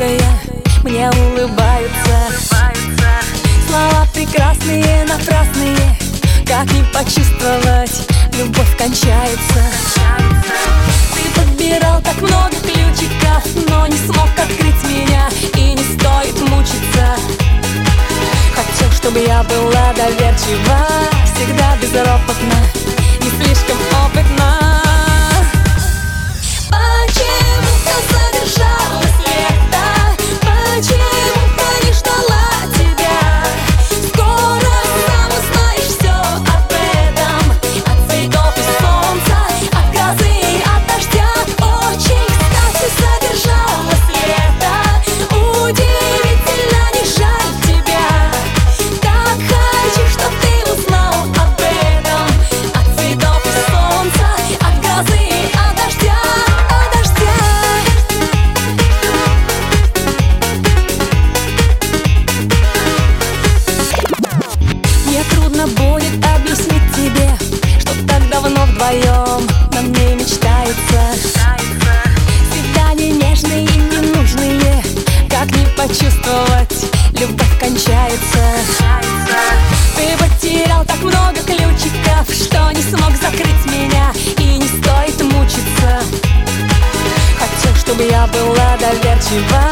многое мне улыбаются. Слова прекрасные, напрасные, как не почувствовать, любовь кончается. Ты подбирал так много ключиков, но не смог открыть меня, и не стоит мучиться. Хотел, чтобы я была доверчива, всегда безропотна, не слишком опытна. Почему-то задержалось лето, почему-то не ждала тебя. Скоро сам узнаешь все об этом, от цветов и солнца, от грозы и от дождя. Очень кстати задержалось лето, удивительно не жаль тебя. Так хочу, чтоб ты узнал об этом, от цветов и солнца, от грозы и от дождя. Будет объяснить тебе, что так давно вдвоем нам не мечтается. Свидания нежные и ненужные, как не почувствовать, любовь кончается. Ты потерял так много ключиков, что не смог закрыть меня, и не стоит мучиться. Хотел, чтобы я была доверчива,